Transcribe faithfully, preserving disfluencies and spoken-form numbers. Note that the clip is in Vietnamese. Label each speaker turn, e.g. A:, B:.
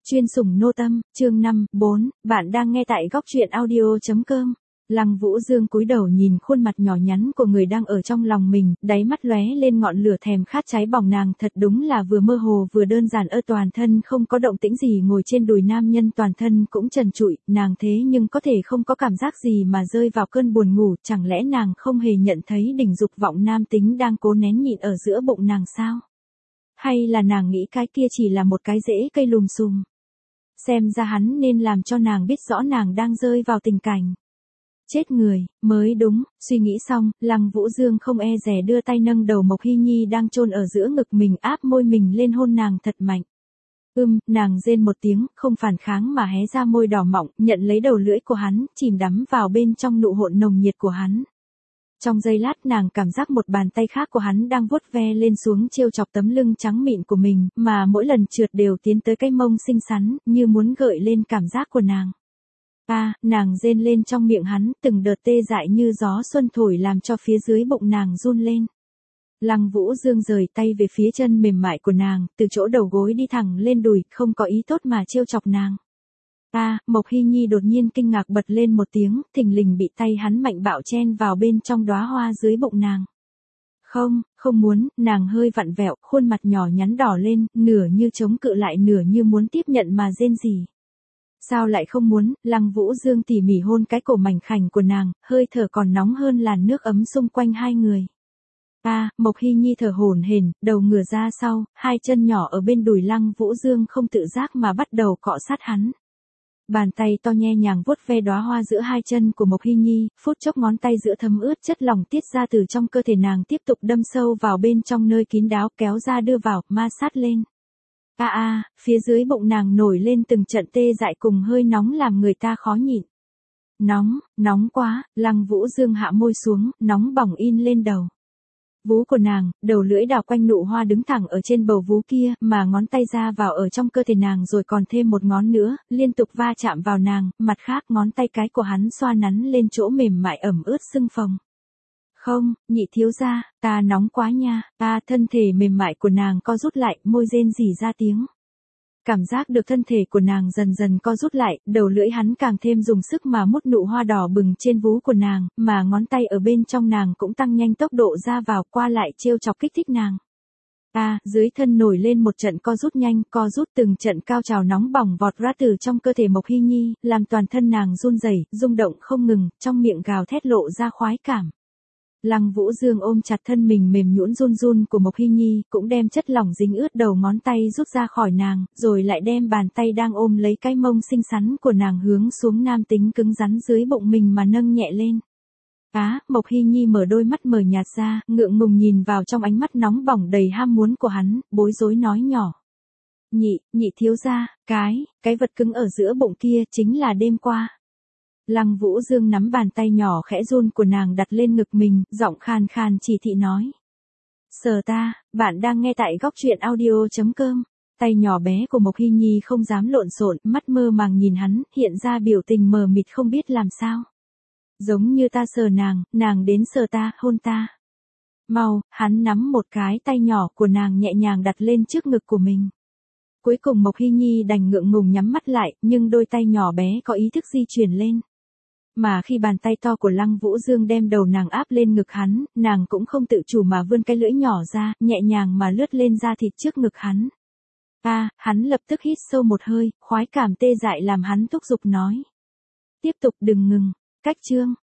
A: Chuyên sủng nô tâm, chương năm, bốn, bạn đang nghe tại góc truyện audio chấm com. Lăng Vũ Dương cúi đầu nhìn khuôn mặt nhỏ nhắn của người đang ở trong lòng mình, đáy mắt lóe lên ngọn lửa thèm khát cháy bỏng. Nàng thật đúng là vừa mơ hồ vừa đơn giản, ơ toàn thân không có động tĩnh gì ngồi trên đùi nam nhân, toàn thân cũng trần trụi, nàng thế nhưng có thể không có cảm giác gì mà rơi vào cơn buồn ngủ, chẳng lẽ nàng không hề nhận thấy đỉnh dục vọng nam tính đang cố nén nhịn ở giữa bụng nàng sao? Hay là nàng nghĩ cái kia chỉ là một cái rễ cây lùm xùm? Xem ra hắn nên làm cho nàng biết rõ nàng đang rơi vào tình cảnh chết người, mới đúng. Suy nghĩ xong, Lăng Vũ Dương không e dè đưa tay nâng đầu Mộc Hy Nhi đang chôn ở giữa ngực mình, áp môi mình lên hôn nàng thật mạnh. Ưm, nàng rên một tiếng, không phản kháng mà hé ra môi đỏ mọng, nhận lấy đầu lưỡi của hắn, chìm đắm vào bên trong nụ hôn nồng nhiệt của hắn. Trong giây lát nàng cảm giác một bàn tay khác của hắn đang vuốt ve lên xuống trêu chọc tấm lưng trắng mịn của mình, mà mỗi lần trượt đều tiến tới cái mông xinh xắn, như muốn gợi lên cảm giác của nàng. A, à, nàng rên lên trong miệng hắn, từng đợt tê dại như gió xuân thổi làm cho phía dưới bụng nàng run lên. Lăng Vũ Dương rời tay về phía chân mềm mại của nàng, từ chỗ đầu gối đi thẳng lên đùi, không có ý tốt mà trêu chọc nàng. A, à, Mộc Hy Nhi đột nhiên kinh ngạc bật lên một tiếng, thình lình bị tay hắn mạnh bạo chen vào bên trong đóa hoa dưới bụng nàng. Không, không muốn, nàng hơi vặn vẹo, khuôn mặt nhỏ nhắn đỏ lên, nửa như chống cự lại nửa như muốn tiếp nhận mà rên rỉ. Sao lại không muốn? Lăng Vũ Dương tỉ mỉ hôn cái cổ mảnh khảnh của nàng, hơi thở còn nóng hơn làn nước ấm xung quanh hai người. A, à, Mộc Hy Nhi thở hổn hển, đầu ngửa ra sau, hai chân nhỏ ở bên đùi Lăng Vũ Dương không tự giác mà bắt đầu cọ sát hắn. Bàn tay to nhẹ nhàng vuốt ve đóa hoa giữa hai chân của Mộc Hy Nhi, phút chốc ngón tay giữa thấm ướt chất lỏng tiết ra từ trong cơ thể nàng, tiếp tục đâm sâu vào bên trong nơi kín đáo, kéo ra đưa vào, ma sát lên. A à, a, à, phía dưới bụng nàng nổi lên từng trận tê dại cùng hơi nóng làm người ta khó nhịn. Nóng, nóng quá, Lăng Vũ Dương hạ môi xuống, nóng bỏng in lên đầu. Vú của nàng, đầu lưỡi đảo quanh nụ hoa đứng thẳng ở trên bầu vú kia, mà ngón tay ra vào ở trong cơ thể nàng rồi còn thêm một ngón nữa, liên tục va chạm vào nàng, mặt khác ngón tay cái của hắn xoa nắn lên chỗ mềm mại ẩm ướt sưng phồng. Không, nhị thiếu gia, ta nóng quá nha, ta thân thể mềm mại của nàng co rút lại, môi rên rỉ ra tiếng. Cảm giác được thân thể của nàng dần dần co rút lại, đầu lưỡi hắn càng thêm dùng sức mà mút nụ hoa đỏ bừng trên vú của nàng, mà ngón tay ở bên trong nàng cũng tăng nhanh tốc độ ra vào qua lại trêu chọc kích thích nàng. A, à, dưới thân nổi lên một trận co rút nhanh, co rút từng trận cao trào nóng bỏng vọt ra từ trong cơ thể Mộc Hy Nhi, làm toàn thân nàng run rẩy, rung động không ngừng, trong miệng gào thét lộ ra khoái cảm. Lăng Vũ Dương ôm chặt thân mình mềm nhũn run run của Mộc Hy Nhi, cũng đem chất lỏng dính ướt đầu ngón tay rút ra khỏi nàng, rồi lại đem bàn tay đang ôm lấy cái mông xinh xắn của nàng hướng xuống nam tính cứng rắn dưới bụng mình mà nâng nhẹ lên. Á, à, Mộc Hy Nhi mở đôi mắt mờ nhạt ra, ngượng ngùng nhìn vào trong ánh mắt nóng bỏng đầy ham muốn của hắn, bối rối nói nhỏ. Nhị, nhị thiếu gia, cái, cái vật cứng ở giữa bụng kia chính là đêm qua. Lăng Vũ Dương nắm bàn tay nhỏ khẽ run của nàng đặt lên ngực mình, giọng khàn khàn chỉ thị nói. Sờ ta, bạn đang nghe tại góc truyện audio chấm com. Tay nhỏ bé của Mộc Hy Nhi không dám lộn xộn, mắt mơ màng nhìn hắn, hiện ra biểu tình mờ mịt không biết làm sao. Giống như ta sờ nàng, nàng đến sờ ta, hôn ta. Mau, hắn nắm một cái tay nhỏ của nàng nhẹ nhàng đặt lên trước ngực của mình. Cuối cùng Mộc Hy Nhi đành ngượng ngùng nhắm mắt lại, nhưng đôi tay nhỏ bé có ý thức di chuyển lên. Mà khi bàn tay to của Lăng Vũ Dương đem đầu nàng áp lên ngực hắn, nàng cũng không tự chủ mà vươn cái lưỡi nhỏ ra, nhẹ nhàng mà lướt lên da thịt trước ngực hắn. A, à, hắn lập tức hít sâu một hơi, khoái cảm tê dại làm hắn thúc giục nói. Tiếp tục đừng ngừng, cách chương.